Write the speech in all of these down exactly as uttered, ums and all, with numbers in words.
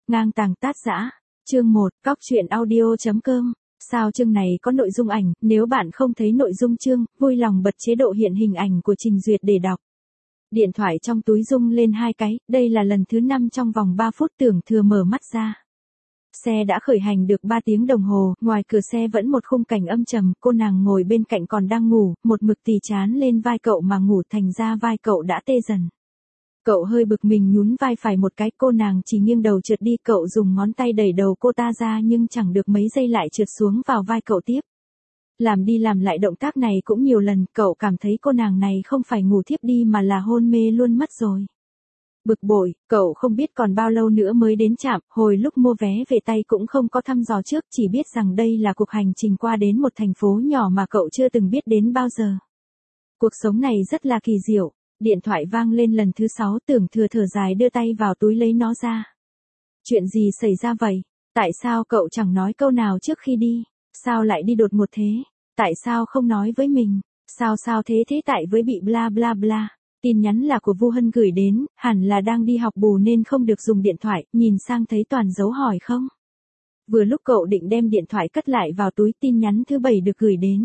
Ngang tàng tát dã. Chương một, cóc truyện audio.com. Sao chương này có nội dung ảnh, nếu bạn không thấy nội dung chương, vui lòng bật chế độ hiện hình ảnh của trình duyệt để đọc. Điện thoại trong túi rung lên hai cái, đây là lần thứ năm trong vòng ba phút Tưởng Thừa mở mắt ra. Xe đã khởi hành được ba tiếng đồng hồ, ngoài cửa xe vẫn một khung cảnh âm trầm, cô nàng ngồi bên cạnh còn đang ngủ, một mực tì chán lên vai cậu mà ngủ, thành ra vai cậu đã tê dần. Cậu hơi bực mình nhún vai phải một cái, cô nàng chỉ nghiêng đầu trượt đi, cậu dùng ngón tay đẩy đầu cô ta ra nhưng chẳng được mấy giây lại trượt xuống vào vai cậu tiếp. Làm đi làm lại động tác này cũng nhiều lần, cậu cảm thấy cô nàng này không phải ngủ thiếp đi mà là hôn mê luôn mất rồi. Bực bội, cậu không biết còn bao lâu nữa mới đến trạm, hồi lúc mua vé về tay cũng không có thăm dò trước, chỉ biết rằng đây là cuộc hành trình qua đến một thành phố nhỏ mà cậu chưa từng biết đến bao giờ. Cuộc sống này rất là kỳ diệu. Điện thoại vang lên lần thứ sáu, Tưởng Thừa thở dài đưa tay vào túi lấy nó ra. Chuyện gì xảy ra vậy? Tại sao cậu chẳng nói câu nào trước khi đi? Sao lại đi đột ngột thế? Tại sao không nói với mình? Sao sao thế thế tại với bị bla bla bla. Tin nhắn là của Vu Hân gửi đến, hẳn là đang đi học bù nên không được dùng điện thoại, nhìn sang thấy toàn dấu hỏi không. Vừa lúc cậu định đem điện thoại cất lại vào túi, tin nhắn thứ bảy được gửi đến.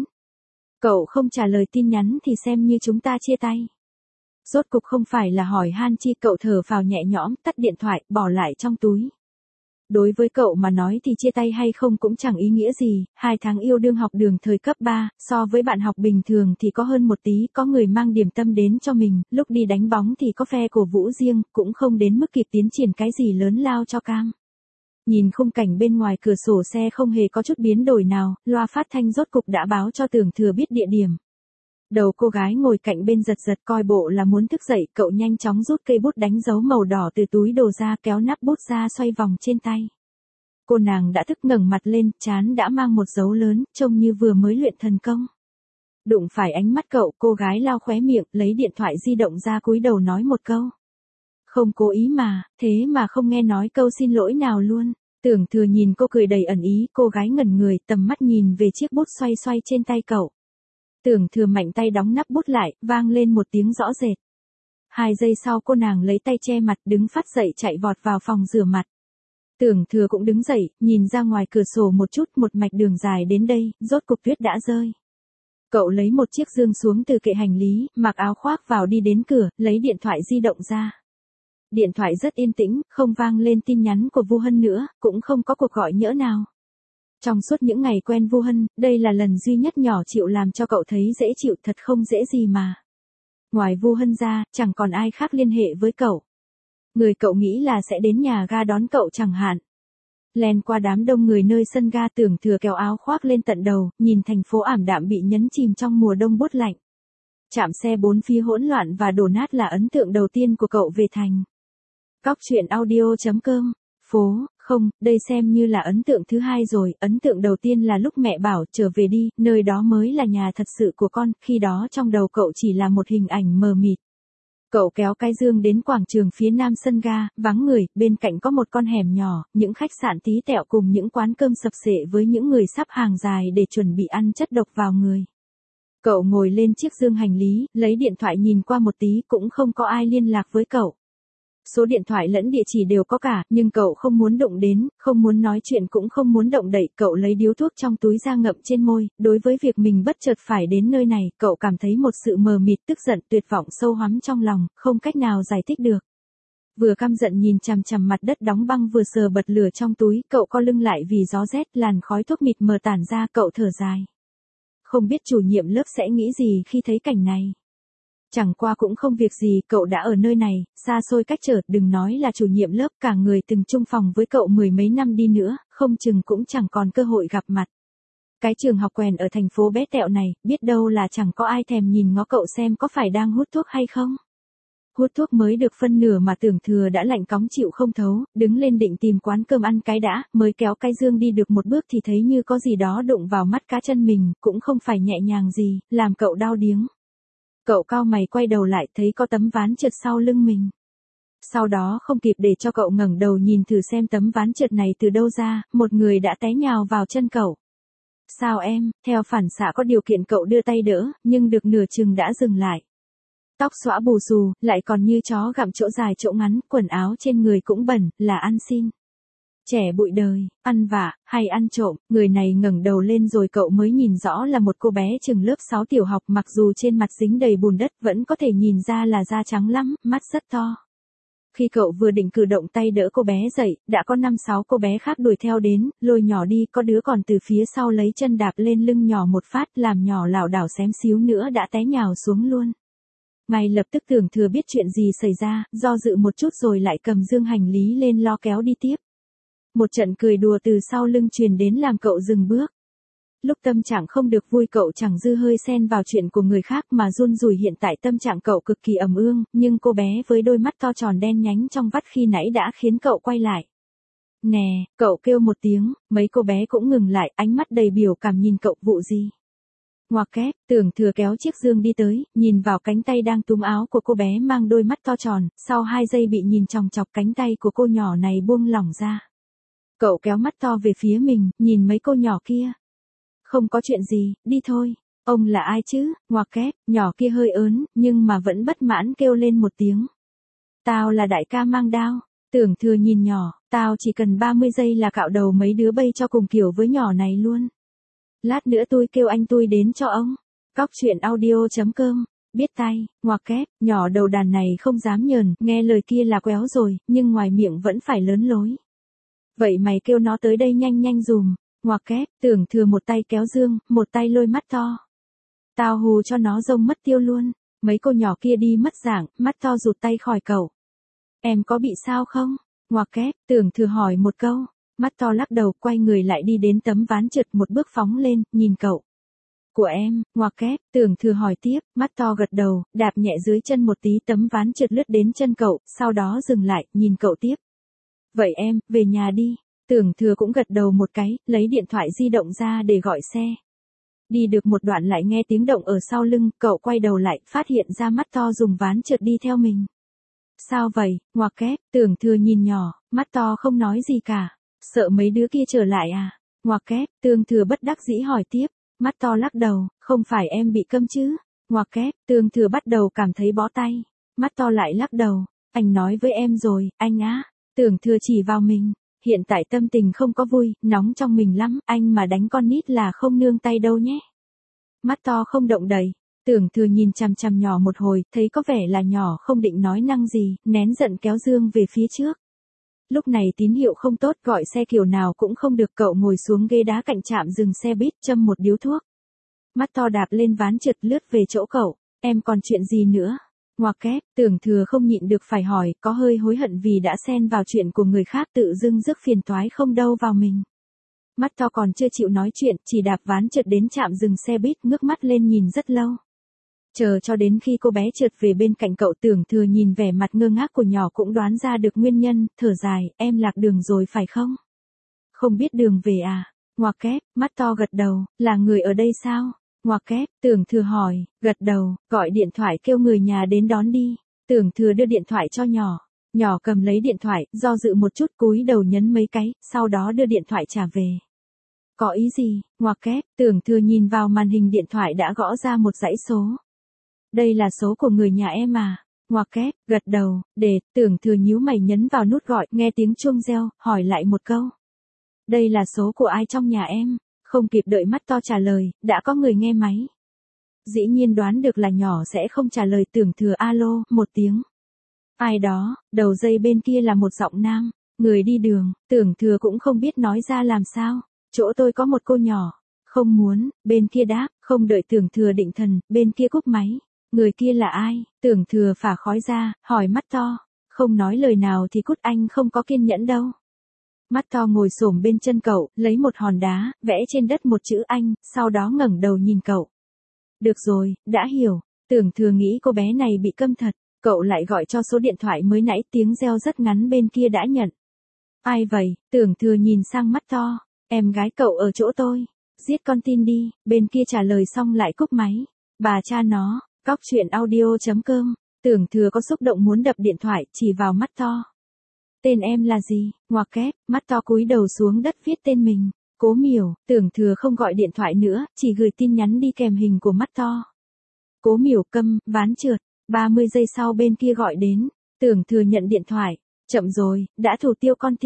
Cậu không trả lời tin nhắn thì xem như chúng ta chia tay. Rốt cục không phải là hỏi han chi, cậu thở phào nhẹ nhõm, tắt điện thoại, bỏ lại trong túi. Đối với cậu mà nói thì chia tay hay không cũng chẳng ý nghĩa gì, hai tháng yêu đương học đường thời cấp ba, so với bạn học bình thường thì có hơn một tí, có người mang điểm tâm đến cho mình, lúc đi đánh bóng thì có phe cổ vũ riêng, cũng không đến mức kịp tiến triển cái gì lớn lao cho cam. Nhìn khung cảnh bên ngoài cửa sổ xe không hề có chút biến đổi nào, loa phát thanh rốt cục đã báo cho Tưởng Thừa biết địa điểm. Đầu cô gái ngồi cạnh bên giật giật, coi bộ là muốn thức dậy, cậu nhanh chóng rút cây bút đánh dấu màu đỏ từ túi đồ ra, kéo nắp bút ra xoay vòng trên tay. Cô nàng đã thức ngẩng mặt lên, trán đã mang một dấu lớn, trông như vừa mới luyện thần công. Đụng phải ánh mắt cậu, cô gái lao khóe miệng, lấy điện thoại di động ra cúi đầu nói một câu. Không cố ý mà, thế mà không nghe nói câu xin lỗi nào luôn. Tưởng Thừa nhìn cô cười đầy ẩn ý, cô gái ngẩn người, tầm mắt nhìn về chiếc bút xoay xoay trên tay cậu. Tưởng Thừa mạnh tay đóng nắp bút lại, vang lên một tiếng rõ rệt. Hai giây sau cô nàng lấy tay che mặt, đứng phát dậy chạy vọt vào phòng rửa mặt. Tưởng Thừa cũng đứng dậy, nhìn ra ngoài cửa sổ một chút, một mạch đường dài đến đây, rốt cục tuyết đã rơi. Cậu lấy một chiếc dương xuống từ kệ hành lý, mặc áo khoác vào đi đến cửa, lấy điện thoại di động ra. Điện thoại rất yên tĩnh, không vang lên tin nhắn của Vu Hân nữa, cũng không có cuộc gọi nhỡ nào. Trong suốt những ngày quen Vu Hân, đây là lần duy nhất nhỏ chịu làm cho cậu thấy dễ chịu, thật không dễ gì mà. Ngoài Vu Hân ra, chẳng còn ai khác liên hệ với cậu. Người cậu nghĩ là sẽ đến nhà ga đón cậu chẳng hạn. Len qua đám đông người nơi sân ga, Tưởng Thừa kéo áo khoác lên tận đầu, nhìn thành phố ảm đạm bị nhấn chìm trong mùa đông buốt lạnh. Trạm xe bốn phía hỗn loạn và đổ nát là ấn tượng đầu tiên của cậu về thành. Cóc truyện audio.com. Phố, không, đây xem như là ấn tượng thứ hai rồi, ấn tượng đầu tiên là lúc mẹ bảo trở về đi, nơi đó mới là nhà thật sự của con, khi đó trong đầu cậu chỉ là một hình ảnh mờ mịt. Cậu kéo cái dương đến quảng trường phía nam sân ga, vắng người, bên cạnh có một con hẻm nhỏ, những khách sạn tí tẹo cùng những quán cơm sập sệ với những người sắp hàng dài để chuẩn bị ăn chất độc vào người. Cậu ngồi lên chiếc dương hành lý, lấy điện thoại nhìn qua một tí, cũng không có ai liên lạc với cậu. Số điện thoại lẫn địa chỉ đều có cả, nhưng cậu không muốn đụng đến, không muốn nói chuyện cũng không muốn động đậy, cậu lấy điếu thuốc trong túi ra ngậm trên môi, đối với việc mình bất chợt phải đến nơi này, cậu cảm thấy một sự mờ mịt, tức giận, tuyệt vọng sâu hoắm trong lòng, không cách nào giải thích được. Vừa căm giận nhìn chằm chằm mặt đất đóng băng, vừa sờ bật lửa trong túi, cậu co lưng lại vì gió rét, làn khói thuốc mịt mờ tản ra, cậu thở dài. Không biết chủ nhiệm lớp sẽ nghĩ gì khi thấy cảnh này. Chẳng qua cũng không việc gì, cậu đã ở nơi này, xa xôi cách trở, đừng nói là chủ nhiệm lớp, cả người từng chung phòng với cậu mười mấy năm đi nữa, không chừng cũng chẳng còn cơ hội gặp mặt. Cái trường học quèn ở thành phố bé tẹo này, biết đâu là chẳng có ai thèm nhìn ngó cậu xem có phải đang hút thuốc hay không. Hút thuốc mới được phân nửa mà Tưởng Thừa đã lạnh cóng chịu không thấu, đứng lên định tìm quán cơm ăn cái đã, mới kéo cái dương đi được một bước thì thấy như có gì đó đụng vào mắt cá chân mình, cũng không phải nhẹ nhàng gì, làm cậu đau điếng. Cậu cau mày quay đầu lại, thấy có tấm ván trượt sau lưng mình. Sau đó không kịp để cho cậu ngẩng đầu nhìn thử xem tấm ván trượt này từ đâu ra, một người đã té nhào vào chân cậu. Sao em, theo phản xạ có điều kiện cậu đưa tay đỡ, nhưng được nửa chừng đã dừng lại. Tóc xõa bù xù, lại còn như chó gặm chỗ dài chỗ ngắn, quần áo trên người cũng bẩn, là ăn xin. Trẻ bụi đời, ăn vạ, hay ăn trộm, người này ngẩng đầu lên rồi cậu mới nhìn rõ là một cô bé chừng lớp sáu tiểu học, mặc dù trên mặt dính đầy bùn đất vẫn có thể nhìn ra là da trắng lắm, mắt rất to. Khi cậu vừa định cử động tay đỡ cô bé dậy, đã có năm sáu cô bé khác đuổi theo đến, lôi nhỏ đi, có đứa còn từ phía sau lấy chân đạp lên lưng nhỏ một phát, làm nhỏ lảo đảo xém xíu nữa đã té nhào xuống luôn. Ngay lập tức Tưởng Thừa biết chuyện gì xảy ra, do dự một chút rồi lại cầm dương hành lý lên lo kéo đi tiếp. Một trận cười đùa từ sau lưng truyền đến làm cậu dừng bước. Lúc tâm trạng không được vui cậu chẳng dư hơi xen vào chuyện của người khác mà run rủi, hiện tại tâm trạng cậu cực kỳ ầm ương, nhưng cô bé với đôi mắt to tròn đen nhánh trong vắt khi nãy đã khiến cậu quay lại. Nè, cậu kêu một tiếng, mấy cô bé cũng ngừng lại, ánh mắt đầy biểu cảm nhìn cậu. Vụ gì? Ngoặc kép, Tưởng Thừa kéo chiếc dương đi tới, nhìn vào cánh tay đang túm áo của cô bé mang đôi mắt to tròn, sau hai giây bị nhìn chòng chọc cánh tay của cô nhỏ này buông lỏng ra. Cậu kéo mắt to về phía mình, nhìn mấy cô nhỏ kia. Không có chuyện gì, đi thôi. Ông là ai chứ? Ngoặc kép, nhỏ kia hơi ớn, nhưng mà vẫn bất mãn kêu lên một tiếng. Tao là đại ca mang đao. Tưởng Thừa nhìn nhỏ, tao chỉ cần ba mươi giây là cạo đầu mấy đứa bây cho cùng kiểu với nhỏ này luôn. Lát nữa tôi kêu anh tôi đến cho ông. Cóc truyện audio chấm com. Biết tay, ngoặc kép, nhỏ đầu đàn này không dám nhờn, nghe lời kia là quéo rồi, nhưng ngoài miệng vẫn phải lớn lối. Vậy mày kêu nó tới đây nhanh nhanh dùm. Ngoặc kép, Tưởng Thừa một tay kéo dương, một tay lôi mắt to. Tao hù cho nó rông mất tiêu luôn. Mấy cô nhỏ kia đi mất dạng, mắt to rụt tay khỏi cậu. Em có bị sao không? Ngoặc kép, Tưởng Thừa hỏi một câu. Mắt to lắc đầu, quay người lại đi đến tấm ván trượt, một bước phóng lên, nhìn cậu. Của em, ngoặc kép, Tưởng Thừa hỏi tiếp, mắt to gật đầu, đạp nhẹ dưới chân một tí, tấm ván trượt lướt đến chân cậu, sau đó dừng lại, nhìn cậu tiếp. Vậy em, về nhà đi. Tưởng Thừa cũng gật đầu một cái, lấy điện thoại di động ra để gọi xe. Đi được một đoạn lại nghe tiếng động ở sau lưng, cậu quay đầu lại, phát hiện ra mắt to dùng ván trượt đi theo mình. Sao vậy? Ngoặc kép, Tưởng Thừa nhìn nhỏ, mắt to không nói gì cả. Sợ mấy đứa kia trở lại à? Ngoặc kép, Tưởng Thừa bất đắc dĩ hỏi tiếp. Mắt to lắc đầu, không phải em bị câm chứ? Ngoặc kép, Tưởng Thừa bắt đầu cảm thấy bó tay. Mắt to lại lắc đầu, anh nói với em rồi, anh á. Tưởng Thừa chỉ vào mình. Hiện tại tâm tình không có vui, nóng trong mình lắm, anh mà đánh con nít là không nương tay đâu nhé. Mắt to không động đậy. Tưởng Thừa nhìn chằm chằm nhỏ một hồi, thấy có vẻ là nhỏ không định nói năng gì, nén giận kéo dương về phía trước. Lúc này tín hiệu không tốt, gọi xe kiểu nào cũng không được, cậu ngồi xuống ghế đá cạnh trạm dừng xe buýt, châm một điếu thuốc. Mắt to đạp lên ván trượt lướt về chỗ cậu, em còn chuyện gì nữa? Ngoặc kép, Tưởng Thừa không nhịn được phải hỏi, có hơi hối hận vì đã xen vào chuyện của người khác, tự dưng rước phiền toái không đâu vào mình. Mắt to còn chưa chịu nói chuyện, chỉ đạp ván trượt đến trạm dừng xe buýt, ngước mắt lên nhìn rất lâu. Chờ cho đến khi cô bé trượt về bên cạnh cậu, Tưởng Thừa nhìn vẻ mặt ngơ ngác của nhỏ cũng đoán ra được nguyên nhân, thở dài, em lạc đường rồi phải không? Không biết đường về à? Ngoặc kép, mắt to gật đầu, là người ở đây sao? Ngoặc kép, Tưởng Thừa hỏi, gật đầu, gọi điện thoại kêu người nhà đến đón đi. Tưởng Thừa đưa điện thoại cho nhỏ. Nhỏ cầm lấy điện thoại, do dự một chút, cúi đầu nhấn mấy cái, sau đó đưa điện thoại trả về. Có ý gì? Ngoặc kép, Tưởng Thừa nhìn vào màn hình điện thoại đã gõ ra một dãy số. Đây là số của người nhà em à? Ngoặc kép, gật đầu, để, Tưởng Thừa nhíu mày nhấn vào nút gọi, nghe tiếng chuông reo, hỏi lại một câu. Đây là số của ai trong nhà em? Không kịp đợi mắt to trả lời, đã có người nghe máy. Dĩ nhiên đoán được là nhỏ sẽ không trả lời. Tưởng Thừa alo, một tiếng. Ai đó, đầu dây bên kia là một giọng nam, người đi đường. Tưởng Thừa cũng không biết nói ra làm sao. Chỗ tôi có một cô nhỏ. Không muốn, bên kia đáp, không đợi Tưởng Thừa định thần, bên kia cúp máy. Người kia là ai? Tưởng Thừa phả khói ra, hỏi mắt to. Không nói lời nào thì cút, anh không có kiên nhẫn đâu. Mắt to ngồi xổm bên chân cậu, lấy một hòn đá, vẽ trên đất một chữ anh, sau đó ngẩng đầu nhìn cậu. Được rồi, đã hiểu. Tưởng Thừa nghĩ cô bé này bị câm thật. Cậu lại gọi cho số điện thoại mới nãy, tiếng reo rất ngắn bên kia đã nhận. Ai vậy? Tưởng Thừa nhìn sang mắt to. Em gái cậu ở chỗ tôi. Giết con tin đi. Bên kia trả lời xong lại cúp máy. Bà cha nó. Cóc truyện audio chấm com. Tưởng Thừa có xúc động muốn đập điện thoại, chỉ vào mắt to. Tên em là gì? Ngoặc kép, mắt to cúi đầu xuống đất viết tên mình. Cố Miểu. Tưởng Thừa không gọi điện thoại nữa, chỉ gửi tin nhắn đi kèm hình của mắt to. Cố Miểu câm, ván trượt. ba mươi giây sau bên kia gọi đến. Tưởng Thừa nhận điện thoại. Chậm rồi, đã thủ tiêu con tin.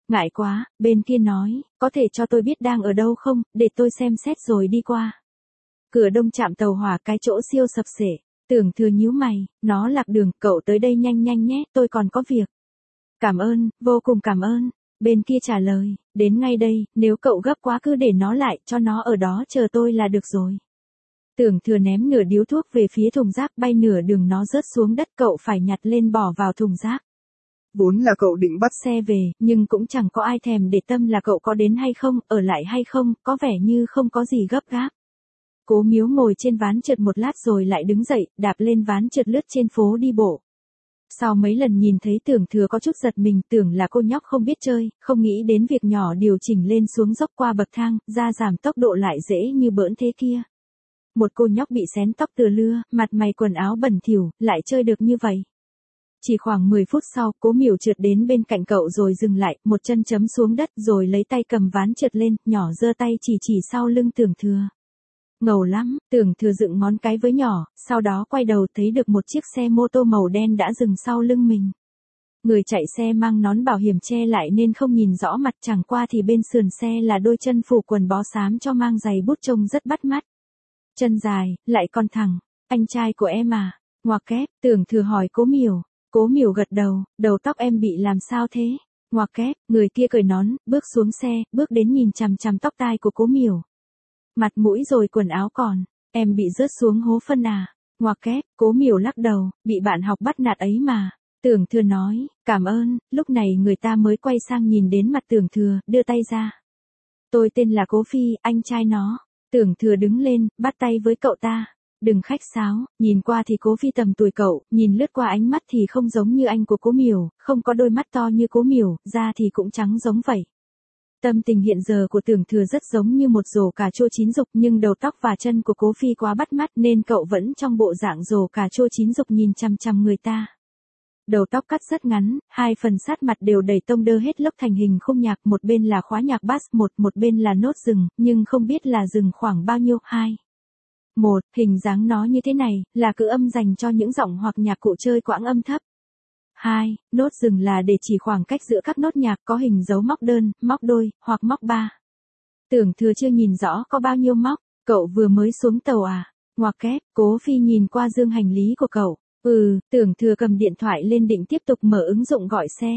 Ngại quá, bên kia nói, có thể cho tôi biết đang ở đâu không, để tôi xem xét rồi đi qua. Cửa đông trạm tàu hỏa cái chỗ siêu sập sệ. Tưởng Thừa nhíu mày, nó lạc đường, cậu tới đây nhanh nhanh nhé, tôi còn có việc. Cảm ơn, vô cùng cảm ơn. Bên kia trả lời, đến ngay đây, nếu cậu gấp quá cứ để nó lại, cho nó ở đó chờ tôi là được rồi. Tưởng Thừa ném nửa điếu thuốc về phía thùng rác, bay nửa đường nó rớt xuống đất, cậu phải nhặt lên bỏ vào thùng rác. Vốn là cậu định bắt xe về, nhưng cũng chẳng có ai thèm để tâm là cậu có đến hay không, ở lại hay không, có vẻ như không có gì gấp gáp. Cố Miếu ngồi trên ván trượt một lát rồi lại đứng dậy, đạp lên ván trượt lướt trên phố đi bộ. Sau mấy lần nhìn thấy Tưởng Thừa có chút giật mình, tưởng là cô nhóc không biết chơi, không nghĩ đến việc nhỏ điều chỉnh lên xuống dốc qua bậc thang, ra giảm tốc độ lại dễ như bỡn thế kia. Một cô nhóc bị xén tóc từ lưa, mặt mày quần áo bẩn thỉu, lại chơi được như vậy. Chỉ khoảng mười phút sau, Cố Miểu trượt đến bên cạnh cậu rồi dừng lại, một chân chấm xuống đất rồi lấy tay cầm ván trượt lên, nhỏ giơ tay chỉ chỉ sau lưng Tưởng Thừa. Ngầu lắm, Tưởng Thừa dựng ngón cái với nhỏ, sau đó quay đầu thấy được một chiếc xe mô tô màu đen đã dừng sau lưng mình. Người chạy xe mang nón bảo hiểm che lại nên không nhìn rõ mặt, chẳng qua thì bên sườn xe là đôi chân phủ quần bó xám cho mang giày bút trông rất bắt mắt. Chân dài, lại còn thẳng, anh trai của em à? Ngoặc kép, Tưởng Thừa hỏi Cố Miểu. Cố Miểu gật đầu, đầu tóc em bị làm sao thế? Ngoặc kép, người kia cởi nón, bước xuống xe, bước đến nhìn chằm chằm tóc tai của Cố Miểu. Mặt mũi rồi quần áo còn, em bị rớt xuống hố phân à? Ngoặc kép, Cố Miểu lắc đầu, bị bạn học bắt nạt ấy mà. Tưởng Thừa nói, cảm ơn, lúc này người ta mới quay sang nhìn đến mặt Tưởng Thừa, đưa tay ra. Tôi tên là Cố Phi, anh trai nó. Tưởng Thừa đứng lên, bắt tay với cậu ta. Đừng khách sáo, nhìn qua thì Cố Phi tầm tuổi cậu, nhìn lướt qua ánh mắt thì không giống như anh của Cố Miểu, không có đôi mắt to như Cố Miểu, da thì cũng trắng giống vậy. Tâm tình hiện giờ của Tưởng Thừa rất giống như một rổ cà chua chín rục, nhưng đầu tóc và chân của Cố Phi quá bắt mắt nên cậu vẫn trong bộ dạng rổ cà chua chín rục nhìn chằm chằm người ta. Đầu tóc cắt rất ngắn, hai phần sát mặt đều đầy tông đơ hết lốc thành hình khung nhạc, một bên là khóa nhạc bass, một một bên là nốt rừng, nhưng không biết là rừng khoảng bao nhiêu, hai. Một, hình dáng nó như thế này, là cự âm dành cho những giọng hoặc nhạc cụ chơi quãng âm thấp. Hai, nốt rừng là để chỉ khoảng cách giữa các nốt nhạc, có hình dấu móc đơn, móc đôi, hoặc móc ba. Tưởng Thừa chưa nhìn rõ có bao nhiêu móc, cậu vừa mới xuống tàu à? Ngoặc kép, Cố Phi nhìn qua dương hành lý của cậu. Ừ, Tưởng Thừa cầm điện thoại lên định tiếp tục mở ứng dụng gọi xe.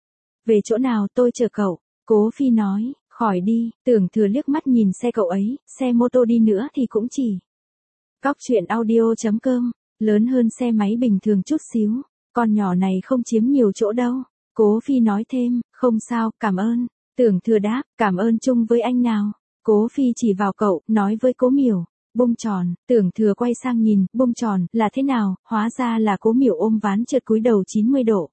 Về chỗ nào tôi chờ cậu? Cố Phi nói, khỏi đi. Tưởng Thừa liếc mắt nhìn xe cậu ấy, xe mô tô đi nữa thì cũng chỉ. Cóc truyện audio chấm com, lớn hơn xe máy bình thường chút xíu, con nhỏ này không chiếm nhiều chỗ đâu. Cố Phi nói thêm, không sao, cảm ơn. Tưởng Thừa đáp, cảm ơn chung với anh nào. Cố Phi chỉ vào cậu, nói với Cố Miểu, bông tròn. Tưởng Thừa quay sang nhìn, bông tròn, là thế nào? Hóa ra là Cố Miểu ôm ván trượt cúi đầu chín mươi độ.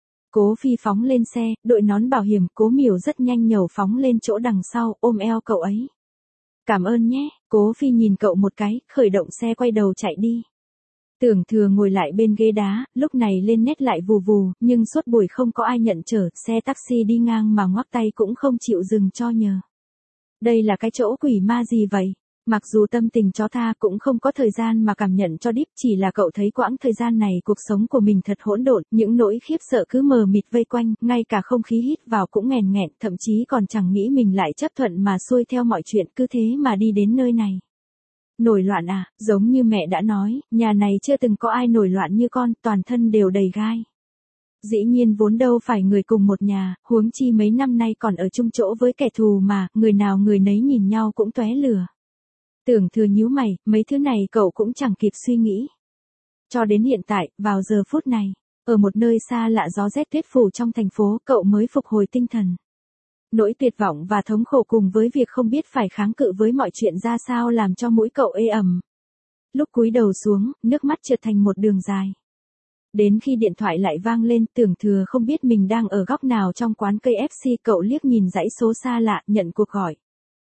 Cố Phi phóng lên xe, đội nón bảo hiểm, Cố Miểu rất nhanh nhẩu phóng lên chỗ đằng sau, ôm eo cậu ấy. Cảm ơn nhé. Cố Phi nhìn cậu một cái, khởi động xe quay đầu chạy đi. Tưởng Thừa ngồi lại bên ghế đá, lúc này lên nét lại vù vù, nhưng suốt buổi không có ai nhận chở, xe taxi đi ngang mà ngoắc tay cũng không chịu dừng cho nhờ. Đây là cái chỗ quỷ ma gì vậy? Mặc dù tâm tình chó tha cũng không có thời gian mà cảm nhận cho đíp, chỉ là cậu thấy quãng thời gian này cuộc sống của mình thật hỗn độn, những nỗi khiếp sợ cứ mờ mịt vây quanh, ngay cả không khí hít vào cũng nghèn nghẹn, thậm chí còn chẳng nghĩ mình lại chấp thuận mà xuôi theo mọi chuyện, cứ thế mà đi đến nơi này. Nổi loạn à, giống như mẹ đã nói, nhà này chưa từng có ai nổi loạn như con, toàn thân đều đầy gai. Dĩ nhiên vốn đâu phải người cùng một nhà, huống chi mấy năm nay còn ở chung chỗ với kẻ thù mà, người nào người nấy nhìn nhau cũng tóe lửa. Tưởng Thừa nhíu mày, mấy thứ này cậu cũng chẳng kịp suy nghĩ. Cho đến hiện tại, vào giờ phút này, ở một nơi xa lạ gió rét tuyết phủ trong thành phố, cậu mới phục hồi tinh thần. Nỗi tuyệt vọng và thống khổ cùng với việc không biết phải kháng cự với mọi chuyện ra sao làm cho mũi cậu ê ẩm. Lúc cúi đầu xuống, nước mắt trượt thành một đường dài. Đến khi điện thoại lại vang lên, Tưởng Thừa không biết mình đang ở góc nào trong quán cây ép xê, cậu liếc nhìn dãy số xa lạ, nhận cuộc gọi.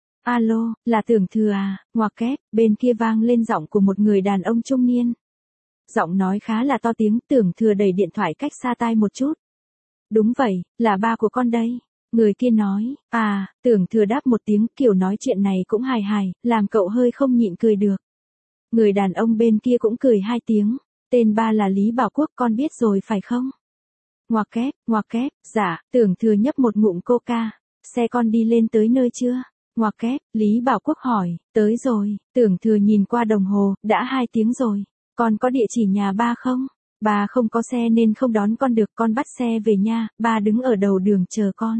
Alo, là Tưởng Thừa à? Ngoặc kép, bên kia vang lên giọng của một người đàn ông trung niên. Giọng nói khá là to tiếng, Tưởng Thừa đẩy điện thoại cách xa tai một chút. Đúng vậy, là ba của con đây. Người kia nói, à, Tưởng Thừa đáp một tiếng, kiểu nói chuyện này cũng hài hài, làm cậu hơi không nhịn cười được. Người đàn ông bên kia cũng cười hai tiếng, tên ba là Lý Bảo Quốc, con biết rồi phải không? Ngoặc kép, ngoặc kép, dạ, Tưởng Thừa nhấp một ngụm coca. Xe con đi lên tới nơi chưa? Ngoặc kép, Lý Bảo Quốc hỏi, tới rồi, Tưởng Thừa nhìn qua đồng hồ, đã hai tiếng rồi. Con có địa chỉ nhà ba không? Ba không có xe nên không đón con được, con bắt xe về nha, ba đứng ở đầu đường chờ con.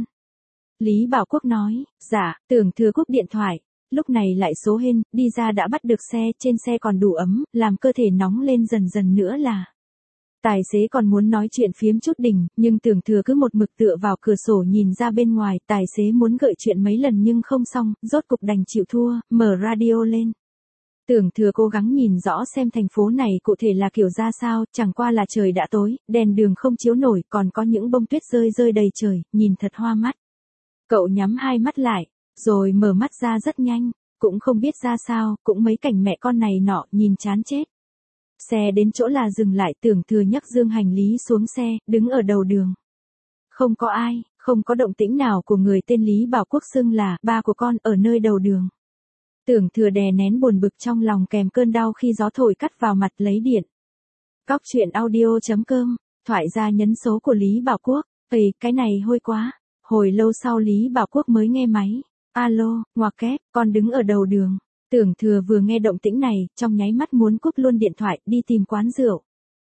Lý Bảo Quốc nói, dạ, Tưởng Thừa cúp điện thoại. Lúc này lại số hên, đi ra đã bắt được xe, trên xe còn đủ ấm, làm cơ thể nóng lên dần dần nữa là. Tài xế còn muốn nói chuyện phiếm chút đỉnh, nhưng Tưởng Thừa cứ một mực tựa vào cửa sổ nhìn ra bên ngoài, tài xế muốn gợi chuyện mấy lần nhưng không xong, rốt cục đành chịu thua, mở radio lên. Tưởng Thừa cố gắng nhìn rõ xem thành phố này cụ thể là kiểu ra sao, chẳng qua là trời đã tối, đèn đường không chiếu nổi, còn có những bông tuyết rơi rơi đầy trời, nhìn thật hoa mắt. Cậu nhắm hai mắt lại, rồi mở mắt ra rất nhanh, cũng không biết ra sao, cũng mấy cảnh mẹ con này nọ, nhìn chán chết. Xe đến chỗ là dừng lại, Tưởng Thừa nhấc dương hành lý xuống xe, đứng ở đầu đường. Không có ai, không có động tĩnh nào của người tên Lý Bảo Quốc xưng là ba của con ở nơi đầu đường. Tưởng Thừa đè nén buồn bực trong lòng kèm cơn đau khi gió thổi cắt vào mặt lấy điện. Cóc truyện audio chấm com, thoại ra nhấn số của Lý Bảo Quốc. Ây, cái này hôi quá. Hồi lâu sau Lý Bảo Quốc mới nghe máy. Alo, ngoặc kép, con đứng ở đầu đường. Tưởng Thừa vừa nghe động tĩnh này, trong nháy mắt muốn cúp luôn điện thoại, đi tìm quán rượu.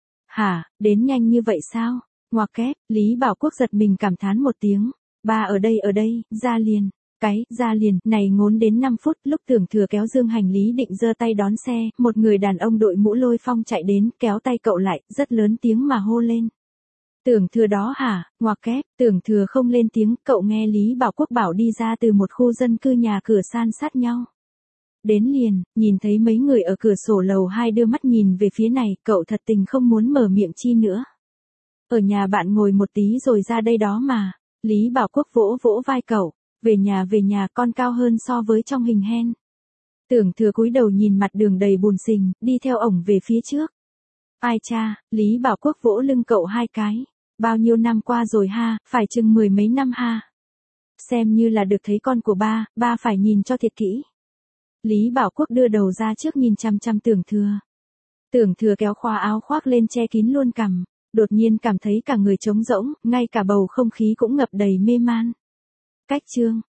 Hả, đến nhanh như vậy sao? Ngoặc kép, Lý Bảo Quốc giật mình cảm thán một tiếng. Ba ở đây ở đây, ra liền. Cái, ra liền, này ngốn đến năm phút, lúc Tưởng Thừa kéo dương hành lý định giơ tay đón xe, một người đàn ông đội mũ lôi phong chạy đến, kéo tay cậu lại, rất lớn tiếng mà hô lên. Tưởng Thừa đó hả? Ngoặc kép, Tưởng Thừa không lên tiếng, cậu nghe Lý Bảo Quốc bảo đi ra từ một khu dân cư nhà cửa san sát nhau. Đến liền, nhìn thấy mấy người ở cửa sổ lầu hai đưa mắt nhìn về phía này, cậu thật tình không muốn mở miệng chi nữa. Ở nhà bạn ngồi một tí rồi ra đây đó mà. Lý Bảo Quốc vỗ vỗ vai cậu. Về nhà về nhà, con cao hơn so với trong hình hen. Tưởng Thừa cúi đầu nhìn mặt đường đầy bùn sình, đi theo ổng về phía trước. Ai cha, Lý Bảo Quốc vỗ lưng cậu hai cái. Bao nhiêu năm qua rồi ha, phải chừng mười mấy năm ha. Xem như là được thấy con của ba, ba phải nhìn cho thiệt kỹ. Lý Bảo Quốc đưa đầu ra trước nhìn chăm chăm Tưởng Thừa. Tưởng Thừa kéo khoa áo khoác lên che kín luôn cằm, đột nhiên cảm thấy cả người trống rỗng, ngay cả bầu không khí cũng ngập đầy mê man. Cách chương